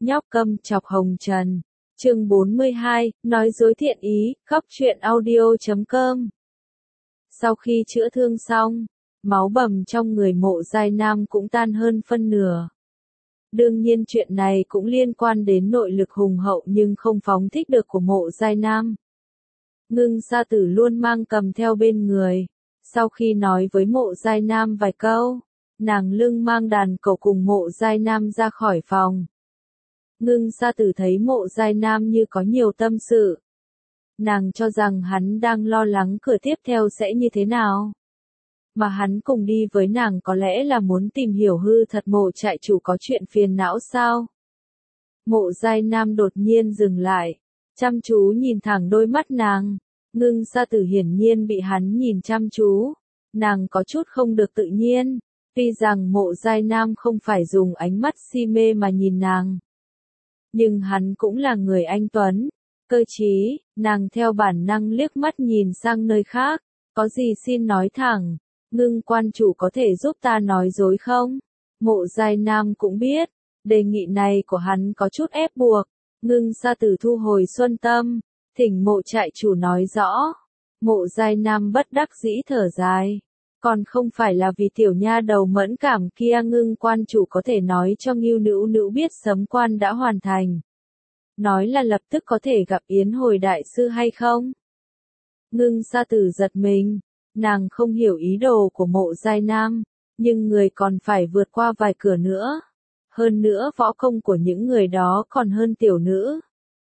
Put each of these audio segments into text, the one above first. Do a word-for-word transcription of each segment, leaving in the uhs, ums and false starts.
Nhóc câm chọc hồng trần. Chương bốn mươi hai, nói dối thiện ý, khóc chuyện audio chấm com. Sau khi chữa thương xong, máu bầm trong người Mộ Giai Nam cũng tan hơn phân nửa. Đương nhiên chuyện này cũng liên quan đến nội lực hùng hậu nhưng không phóng thích được của Mộ Giai Nam. Ngưng Sa Tử luôn mang cầm theo bên người. Sau khi nói với Mộ Giai Nam vài câu, nàng lưng mang đàn cẩu cùng Mộ Giai Nam ra khỏi phòng. Ngưng Sa Tử thấy Mộ Giai Nam như có nhiều tâm sự. Nàng cho rằng hắn đang lo lắng cửa tiếp theo sẽ như thế nào. Mà hắn cùng đi với nàng có lẽ là muốn tìm hiểu hư thật Mộ trại chủ có chuyện phiền não sao. Mộ Giai Nam đột nhiên dừng lại, chăm chú nhìn thẳng đôi mắt nàng. Ngưng Sa Tử hiển nhiên bị hắn nhìn chăm chú. Nàng có chút không được tự nhiên. Tuy rằng Mộ Giai Nam không phải dùng ánh mắt si mê mà nhìn nàng. Nhưng hắn cũng là người anh tuấn, cơ trí, nàng theo bản năng liếc mắt nhìn sang nơi khác. Có gì xin nói thẳng, Ngưng quan chủ có thể giúp ta nói dối không? Mộ Giai Nam cũng biết, đề nghị này của hắn có chút ép buộc. Ngưng Sa Tử thu hồi xuân tâm, thỉnh Mộ trại chủ nói rõ. Mộ Giai Nam bất đắc dĩ thở dài. Còn không phải là vì tiểu nha đầu mẫn cảm kia Ngưng quan chủ có thể nói cho Ngưu Nữu Nữu biết sấm quan đã hoàn thành. Nói là lập tức có thể gặp Yến Hồi đại sư hay không? Ngưng Sa Tử giật mình, nàng không hiểu ý đồ của Mộ Giai Nam, nhưng người còn phải vượt qua vài cửa nữa. Hơn nữa võ công của những người đó còn hơn tiểu nữ.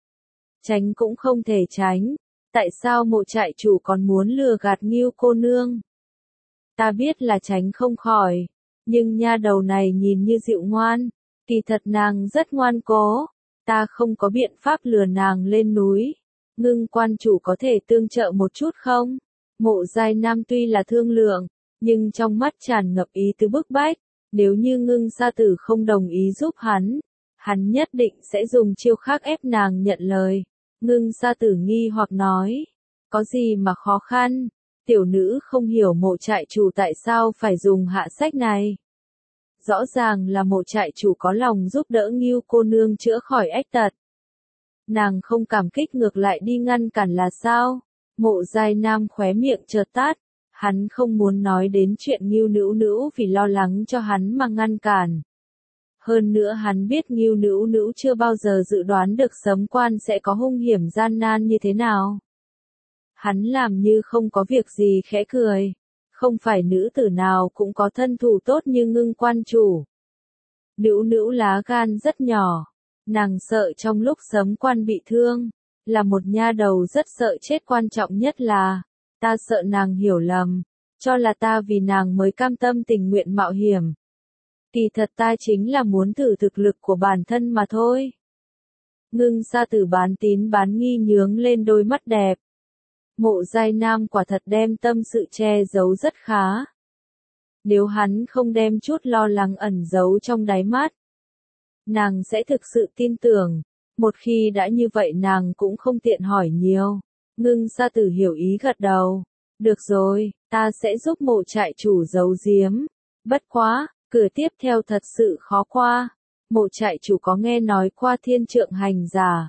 Tránh cũng không thể tránh, tại sao Mộ trại chủ còn muốn lừa gạt Ngưu cô nương? Ta biết là tránh không khỏi, nhưng nha đầu này nhìn như dịu ngoan, kỳ thật nàng rất ngoan cố, ta không có biện pháp lừa nàng lên núi. Ngưng quan chủ có thể tương trợ một chút không? Mộ Giai Nam tuy là thương lượng, nhưng trong mắt tràn ngập ý tứ bức bách, nếu như Ngưng Sa Tử không đồng ý giúp hắn, hắn nhất định sẽ dùng chiêu khác ép nàng nhận lời. Ngưng Sa Tử nghi hoặc nói, có gì mà khó khăn? Tiểu nữ không hiểu Mộ trại chủ tại sao phải dùng hạ sách này. Rõ ràng là Mộ trại chủ có lòng giúp đỡ Ngưu cô nương chữa khỏi ách tật. Nàng không cảm kích ngược lại đi ngăn cản là sao? Mộ Giai Nam khóe miệng chợt tát, hắn không muốn nói đến chuyện Ngưu Nữu Nữu vì lo lắng cho hắn mà ngăn cản. Hơn nữa hắn biết Ngưu Nữu Nữu chưa bao giờ dự đoán được sấm quan sẽ có hung hiểm gian nan như thế nào. Hắn làm như không có việc gì khẽ cười, không phải nữ tử nào cũng có thân thủ tốt như Ngưng quan chủ. Nữu Nữu lá gan rất nhỏ, nàng sợ trong lúc sấm quan bị thương, là một nha đầu rất sợ chết, quan trọng nhất là, ta sợ nàng hiểu lầm, cho là ta vì nàng mới cam tâm tình nguyện mạo hiểm. Kỳ thật ta chính là muốn thử thực lực của bản thân mà thôi. Ngưng Sa Tử bán tín bán nghi nhướng lên đôi mắt đẹp. Mộ Giai Nam quả thật đem tâm sự che giấu rất khá. Nếu hắn không đem chút lo lắng ẩn giấu trong đáy mắt, nàng sẽ thực sự tin tưởng. Một khi đã như vậy nàng cũng không tiện hỏi nhiều. Ngưng Sa Tử hiểu ý gật đầu. Được rồi, ta sẽ giúp Mộ trại chủ giấu giếm. Bất quá, cửa tiếp theo thật sự khó qua. Mộ trại chủ có nghe nói qua Thiên Trượng hành giả?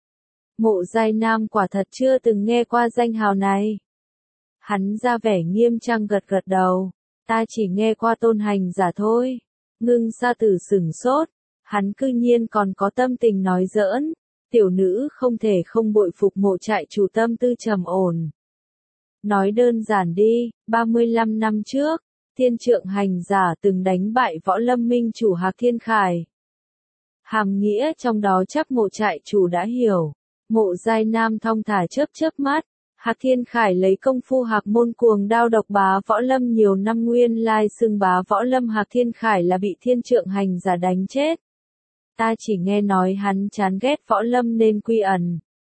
Mộ Giai Nam quả thật chưa từng nghe qua danh hào này. Hắn ra vẻ nghiêm trang gật gật đầu. Ta chỉ nghe qua Tôn hành giả thôi. Ngưng Sa Tử sửng sốt. Hắn cư nhiên còn có tâm tình nói giỡn. Tiểu nữ không thể không bội phục Mộ trại chủ tâm tư trầm ổn. Nói đơn giản đi, ba mươi lăm năm trước, Thiên Trượng hành giả từng đánh bại võ lâm minh chủ Hạc Thiên Khải. Hàm nghĩa trong đó chắc Mộ trại chủ đã hiểu. Mộ Giai Nam thong thả chớp chớp mắt. Hạc Thiên Khải lấy công phu Hạc môn cuồng đao độc bá võ lâm nhiều năm, nguyên lai xưng bá võ lâm Hạc Thiên Khải là bị Thiên Trượng hành giả đánh chết. Ta chỉ nghe nói hắn chán ghét võ lâm nên quy ẩn.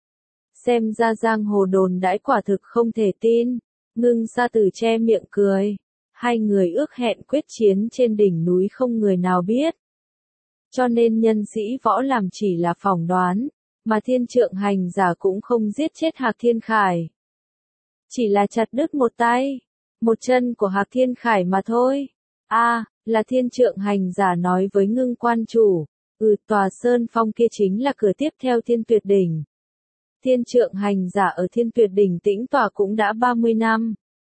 Xem ra giang hồ đồn đãi quả thực không thể tin. Ngưng Sa Tử che miệng cười. Hai người ước hẹn quyết chiến trên đỉnh núi không người nào biết. Cho nên nhân sĩ võ làm chỉ là phỏng đoán. Mà Thiên Trượng hành giả cũng không giết chết Hạc Thiên Khải. Chỉ là chặt đứt một tay, một chân của Hạc Thiên Khải mà thôi. A, à, là Thiên Trượng hành giả nói với Ngưng quan chủ. Ừ, tòa sơn phong kia chính là cửa tiếp theo Thiên Tuyệt Đỉnh. Thiên Trượng Hành Giả ở Thiên Tuyệt Đỉnh tĩnh tọa cũng đã ba mươi năm.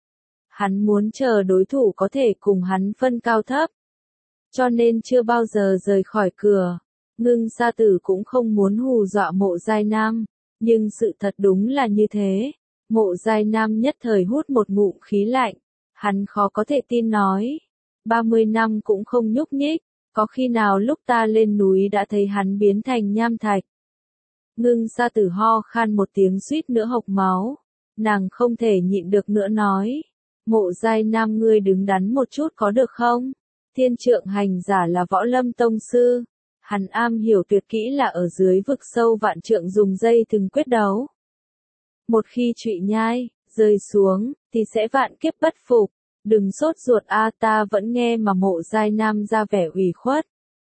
Hắn muốn chờ đối thủ có thể cùng hắn phân cao thấp. Cho nên chưa bao giờ rời khỏi cửa. Ngưng Sa Tử cũng không muốn hù dọa Mộ Giai Nam. Nhưng sự thật đúng là như thế. Mộ Giai Nam nhất thời hút một ngụm khí lạnh. Hắn khó có thể tin nói. ba mươi năm cũng không nhúc nhích. Có khi nào lúc ta lên núi đã thấy hắn biến thành nham thạch. Ngưng Sa Tử ho khan một tiếng suýt nữa hộc máu. Nàng không thể nhịn được nữa nói. Mộ Giai Nam ngươi đứng đắn một chút có được không? Thiên Trượng Hành Giả là võ lâm tông sư. Hắn am hiểu tuyệt kỹ là ở dưới vực sâu vạn trượng dùng dây thừng quyết đấu. Một khi trụy nhai, rơi xuống, thì sẽ vạn kiếp bất phục. Đừng sốt ruột a ta vẫn nghe mà Mộ Giai Nam ra vẻ ủy khuất.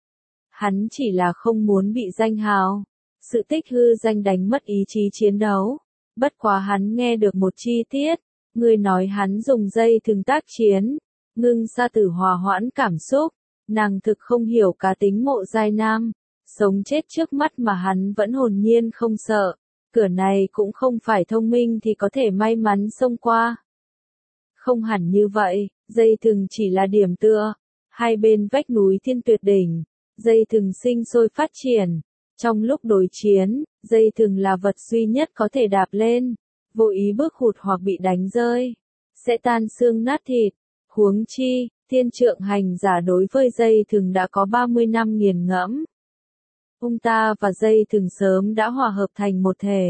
Hắn chỉ là không muốn bị danh hào. Sự tích hư danh đánh mất ý chí chiến đấu. Bất quá hắn nghe được một chi tiết. Người nói hắn dùng dây thừng tác chiến. Ngưng Sa Tử hòa hoãn cảm xúc. Nàng thực không hiểu cá tính Mộ Giai Nam. Sống chết trước mắt mà hắn vẫn hồn nhiên không sợ. Cửa này cũng không phải thông minh thì có thể may mắn xông qua. Không hẳn như vậy, dây thừng chỉ là điểm tựa. Hai bên vách núi Thiên Tuyệt Đỉnh, dây thừng sinh sôi phát triển. Trong lúc đối chiến, dây thừng là vật duy nhất có thể đạp lên. Vô ý bước hụt hoặc bị đánh rơi, sẽ tan xương nát thịt. Huống chi, Thiên Trượng Hành Giả đối với dây thừng đã có ba mươi năm nghiền ngẫm. Ông ta và dây thừng sớm đã hòa hợp thành một thể.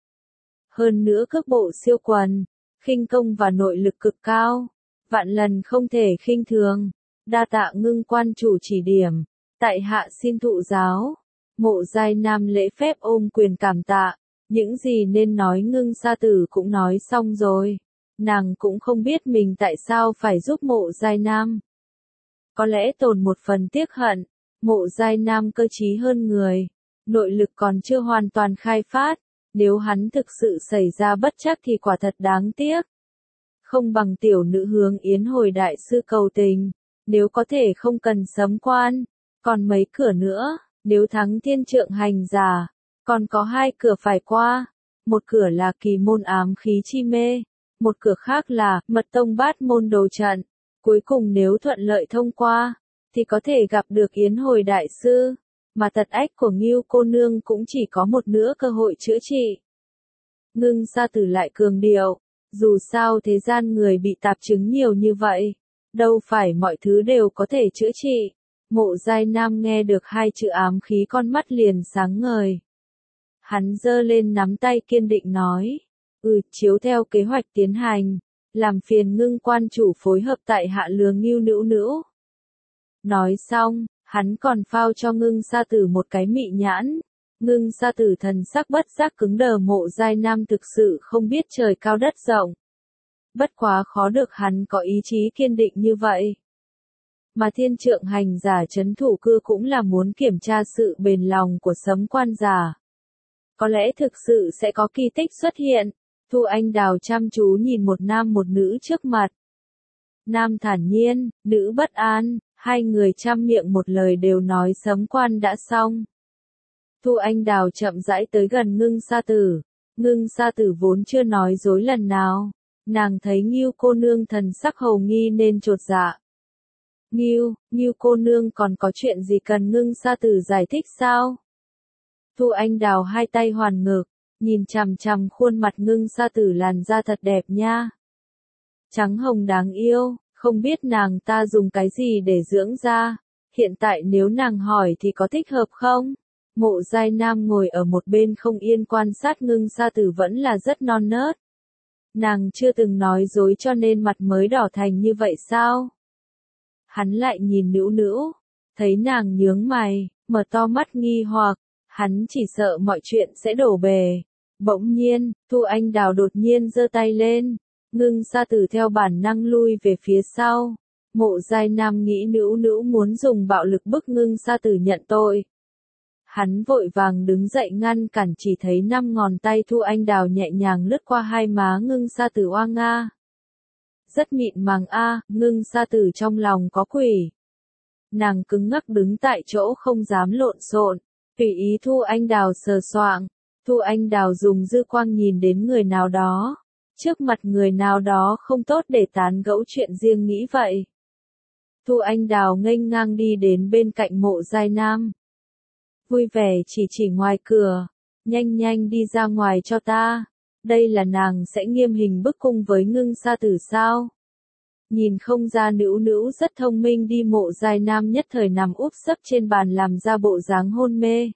Hơn nữa cước bộ siêu quần, khinh công và nội lực cực cao, vạn lần không thể khinh thường. Đa tạ Ngưng quan chủ chỉ điểm, tại hạ xin thụ giáo. Mộ Giai Nam lễ phép ôm quyền cảm tạ, những gì nên nói Ngưng Sa Tử cũng nói xong rồi. Nàng cũng không biết mình tại sao phải giúp Mộ Giai Nam. Có lẽ tồn một phần tiếc hận, Mộ Giai Nam cơ trí hơn người, nội lực còn chưa hoàn toàn khai phát, nếu hắn thực sự xảy ra bất trắc thì quả thật đáng tiếc. Không bằng tiểu nữ hướng Yến hồi đại sư cầu tình, nếu có thể không cần sấm quan, còn mấy cửa nữa, nếu thắng Thiên Trượng Hành Giả, còn có hai cửa phải qua, một cửa là kỳ môn ám khí chi mê, một cửa khác là mật tông bát môn đồ trận, cuối cùng nếu thuận lợi thông qua, thì có thể gặp được Yến hồi đại sư, mà tật ách của Ngưu cô nương cũng chỉ có một nửa cơ hội chữa trị. Ngưng Sa Tử lại cường điệu, dù sao thế gian người bị tạp chứng nhiều như vậy, đâu phải mọi thứ đều có thể chữa trị. Mộ Giai Nam nghe được hai chữ ám khí con mắt liền sáng ngời. Hắn giơ lên nắm tay kiên định nói, ừ, chiếu theo kế hoạch tiến hành, làm phiền Ngưng quan chủ phối hợp tại hạ lừa Ngưu nữ nữ. Nói xong, hắn còn phao cho Ngưng Sa Tử một cái mị nhãn. Ngưng Sa Tử thần sắc bất giác cứng đờ. Mộ Giai Nam thực sự không biết trời cao đất rộng. Bất quá khó được hắn có ý chí kiên định như vậy. Mà Thiên Trượng Hành Giả trấn thủ cư cũng là muốn kiểm tra sự bền lòng của sấm quan giả. Có lẽ thực sự sẽ có kỳ tích xuất hiện. Thu Anh Đào chăm chú nhìn một nam một nữ trước mặt. Nam thản nhiên, nữ bất an, hai người trăm miệng một lời đều nói sấm quan đã xong. Thu Anh Đào chậm rãi tới gần Ngưng Sa Tử. Ngưng Sa Tử vốn chưa nói dối lần nào. Nàng thấy Ngưu cô nương thần sắc hầu nghi nên chột dạ. Ngưu, Ngưu cô nương còn có chuyện gì cần Ngưng Sa Tử giải thích sao? Thu Anh Đào hai tay hoàn ngực, nhìn chằm chằm khuôn mặt Ngưng Sa Tử, làn da thật đẹp nha. Trắng hồng đáng yêu, không biết nàng ta dùng cái gì để dưỡng da. Hiện tại nếu nàng hỏi thì có thích hợp không? Mộ Giai Nam ngồi ở một bên không yên quan sát Ngưng Sa Tử vẫn là rất non nớt. Nàng chưa từng nói dối cho nên mặt mới đỏ thành như vậy sao? Hắn lại nhìn nữ nữ, thấy nàng nhướng mày, mở to mắt nghi hoặc, hắn chỉ sợ mọi chuyện sẽ đổ bể. Bỗng nhiên, Thu Anh Đào đột nhiên giơ tay lên, Ngưng Sa Tử theo bản năng lui về phía sau. Mộ Giai Nam nghĩ nữ nữ muốn dùng bạo lực bức Ngưng Sa Tử nhận tội. Hắn vội vàng đứng dậy ngăn cản, chỉ thấy năm ngón tay Thu Anh Đào nhẹ nhàng lướt qua hai má Ngưng Sa Tử oa nga. Rất mịn màng a, Ngưng Sa Tử trong lòng có quỷ. Nàng cứng ngắc đứng tại chỗ không dám lộn xộn, tùy ý Thu Anh Đào sờ soạng. Thu Anh Đào dùng dư quang nhìn đến người nào đó. Trước mặt người nào đó không tốt để tán gẫu chuyện riêng nghĩ vậy. Thu Anh Đào nghênh ngang đi đến bên cạnh Mộ Giai Nam. Vui vẻ chỉ chỉ ngoài cửa, nhanh nhanh đi ra ngoài cho ta. Đây là nàng sẽ nghiêm hình bức cung với Ngưng Sa Tử sao? Nhìn không ra Nữu Nữu rất thông minh đi. Mộ Giai Nam nhất thời nằm úp sấp trên bàn làm ra bộ dáng hôn mê.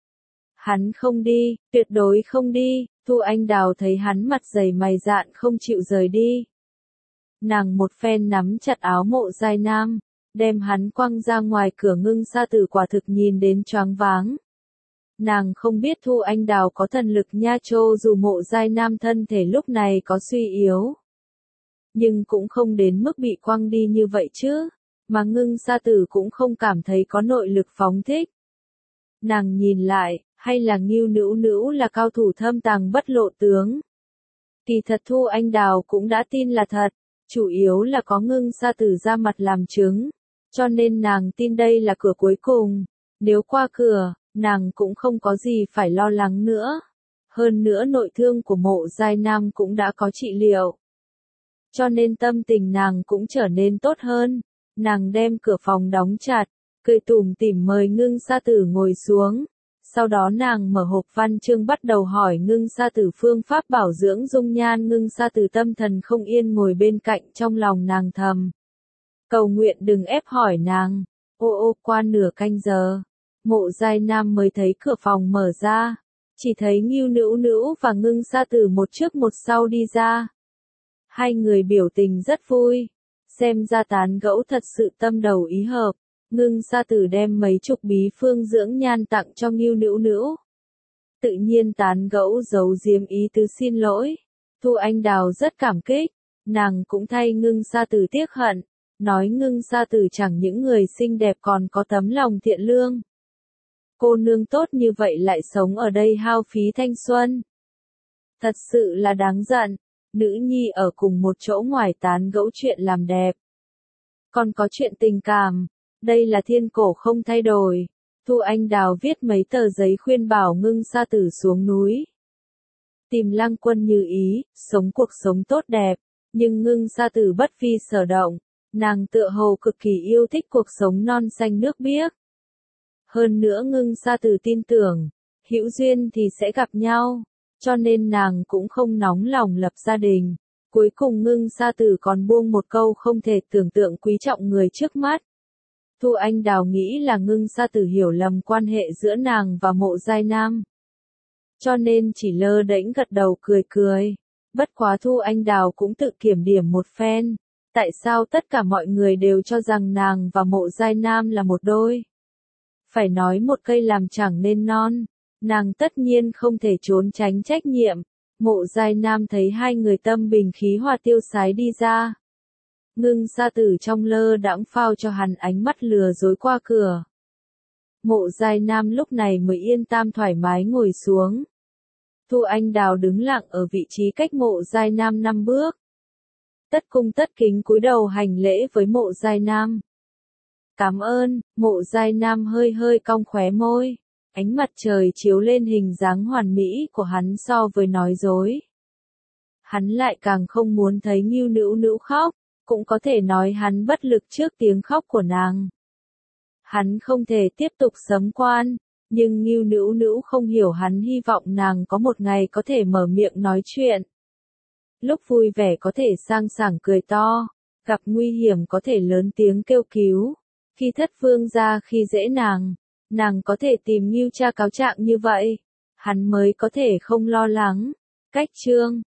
Hắn không đi, tuyệt đối không đi. Thu Anh Đào thấy hắn mặt dày mày dạn không chịu rời đi. Nàng một phen nắm chặt áo Mộ Giai Nam, đem hắn quăng ra ngoài cửa. Ngưng Sa Tử quả thực nhìn đến choáng váng. Nàng không biết Thu Anh Đào có thần lực nha chô, dù Mộ Giai Nam thân thể lúc này có suy yếu, nhưng cũng không đến mức bị quăng đi như vậy chứ, mà Ngưng Sa Tử cũng không cảm thấy có nội lực phóng thích. Nàng nhìn lại, hay là Ngưu Nữu Nữu là cao thủ thâm tàng bất lộ tướng. Kỳ thật Thu Anh Đào cũng đã tin là thật, chủ yếu là có Ngưng Sa Tử ra mặt làm chứng, cho nên nàng tin đây là cửa cuối cùng. Nếu qua cửa, nàng cũng không có gì phải lo lắng nữa. Hơn nữa nội thương của Mộ Giai Nam cũng đã có trị liệu, cho nên tâm tình nàng cũng trở nên tốt hơn. Nàng đem cửa phòng đóng chặt, cười tủm tỉm mời Ngưng Sa Tử ngồi xuống. Sau đó nàng mở hộp văn chương bắt đầu hỏi Ngưng Sa Tử phương pháp bảo dưỡng dung nhan. Ngưng Sa Tử tâm thần không yên ngồi bên cạnh, trong lòng nàng thầm cầu nguyện đừng ép hỏi nàng. Ô ô qua nửa canh giờ, Mộ Giai Nam mới thấy cửa phòng mở ra, chỉ thấy Ngưu Nữu Nữu và Ngưng Sa Tử một trước một sau đi ra. Hai người biểu tình rất vui, xem ra tán gẫu thật sự tâm đầu ý hợp. Ngưng Sa Tử đem mấy chục bí phương dưỡng nhan tặng cho Ngưu Nữu Nữu. Tự nhiên tán gẫu giấu giếm ý tứ xin lỗi. Thu Anh Đào rất cảm kích, nàng cũng thay Ngưng Sa Tử tiếc hận, nói Ngưng Sa Tử chẳng những người xinh đẹp còn có tấm lòng thiện lương. Cô nương tốt như vậy lại sống ở đây hao phí thanh xuân. Thật sự là đáng giận. Nữ nhi ở cùng một chỗ ngoài tán gẫu chuyện làm đẹp, còn có chuyện tình cảm, đây là thiên cổ không thay đổi. Thu Anh Đào viết mấy tờ giấy khuyên bảo Ngưng Sa Tử xuống núi, tìm Lăng Quân như ý, sống cuộc sống tốt đẹp, nhưng Ngưng Sa Tử bất vi sở động, nàng tựa hồ cực kỳ yêu thích cuộc sống non xanh nước biếc. Hơn nữa Ngưng Sa Tử tin tưởng, hữu duyên thì sẽ gặp nhau. Cho nên nàng cũng không nóng lòng lập gia đình. Cuối cùng Ngưng Sa Tử còn buông một câu không thể tưởng tượng quý trọng người trước mắt. Thu Anh Đào nghĩ là Ngưng Sa Tử hiểu lầm quan hệ giữa nàng và Mộ Giai Nam, cho nên chỉ lơ đễnh gật đầu cười cười. Bất quá Thu Anh Đào cũng tự kiểm điểm một phen. Tại sao tất cả mọi người đều cho rằng nàng và Mộ Giai Nam là một đôi? Phải nói một cây làm chẳng nên non. Nàng tất nhiên không thể trốn tránh trách nhiệm. Mộ Giai Nam thấy hai người tâm bình khí hòa tiêu sái đi ra. Ngưng Sa Tử trong lơ đãng phao cho hắn ánh mắt lừa dối qua cửa. Mộ Giai Nam lúc này mới yên tâm thoải mái ngồi xuống. Thu Anh Đào đứng lặng ở vị trí cách Mộ Giai Nam năm bước. Tất cung tất kính cúi đầu hành lễ với Mộ Giai Nam. Cảm ơn. Mộ Giai Nam hơi hơi cong khóe môi. Ánh mặt trời chiếu lên hình dáng hoàn mỹ của hắn so với nói dối. Hắn lại càng không muốn thấy Ngưu Nữu Nữu khóc, cũng có thể nói hắn bất lực trước tiếng khóc của nàng. Hắn không thể tiếp tục sấm quan, nhưng Ngưu Nữu Nữu không hiểu hắn hy vọng nàng có một ngày có thể mở miệng nói chuyện. Lúc vui vẻ có thể sang sảng cười to, gặp nguy hiểm có thể lớn tiếng kêu cứu. Khi thất vương gia khi dễ nàng, nàng có thể tìm Ngưu cha cáo trạng như vậy, hắn mới có thể không lo lắng. Cách chương